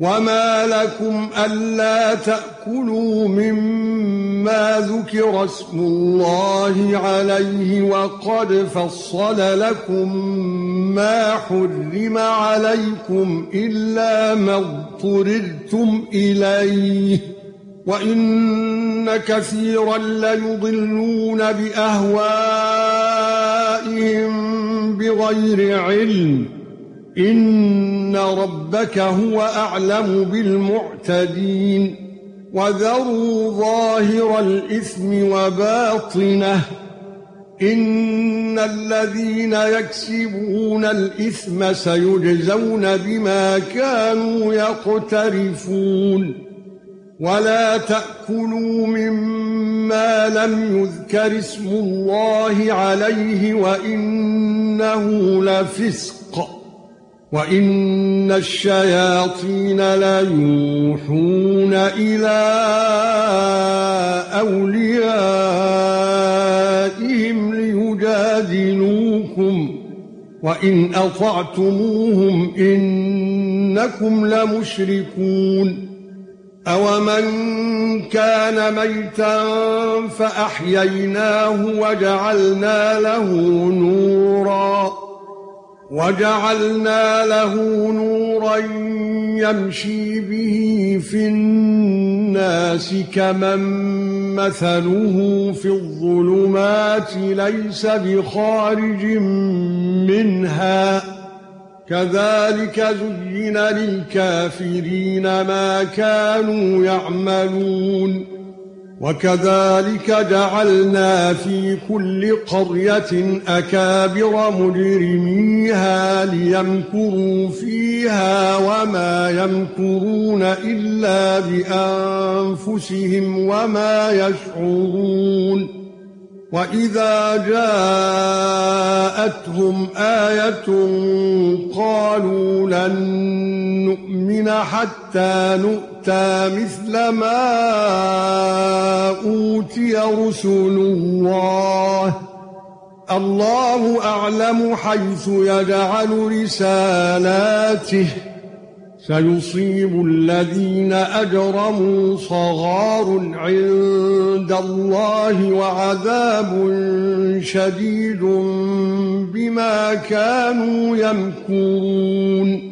وما لكم ألا تأكلوا مما ذكر اسم الله عليه وقد فصل لكم ما حرم عليكم إلا ما اضطررتم إليه وإن كثيرا ليضلون بأهوائهم بغير علم إن ربك هو أعلم بالمعتدين وذروا ظاهر الإثم وباطنه إن الذين يكسبون الإثم سيجزون بما كانوا يقترفون ولا تأكلوا مما لم يذكر اسم الله عليه وإنه لفسق وَإِنَّ الشَّيَاطِينَ لَيُوحُونَ إِلَى أَوْلِيَائِهِمْ لِيُجَادِلُوكُمْ وَإِنْ أَطَعْتُمُوهُمْ إِنَّكُمْ لَمُشْرِكُونَ أَوَمَنْ كَانَ مَيْتًا فَأَحْيَيْنَاهُ وَجَعَلْنَا لَهُ نُورًا يَمْشِي بِهِ فِي النَّاسِ كَمَن مَّثَلُهُ فِي الظُّلُمَاتِ لَيْسَ بِخَارِجٍ مِّنْهَا كَذَلِكَ زُيِّنَ لِلْكَافِرِينَ مَا كَانُوا يَعْمَلُونَ وَكَذَلِكَ جَعَلْنَا فِي كُلِّ قَرْيَةٍ أَكَابِرَ مُجْرِمِيهَا لِيَمْكُرُوا فِيهَا وَمَا يَمْكُرُونَ إِلَّا بِأَنفُسِهِمْ وَمَا يَشْعُرُونَ وَإِذَا جَاءَتْهُمْ آيَةٌ قَالُوا لَن نُّؤْمِنَ حَتَّى نُؤْتَىٰ مِثْلَ مَا أُوتِيَ رُسُلُ اللَّهِ اللَّهُ أَعْلَمُ حَيْثُ يَجْعَلُ رِسَالَاتِهِ سيصيب الذين أجرموا صغار عند الله وعذاب شديد بما كانوا يمكرون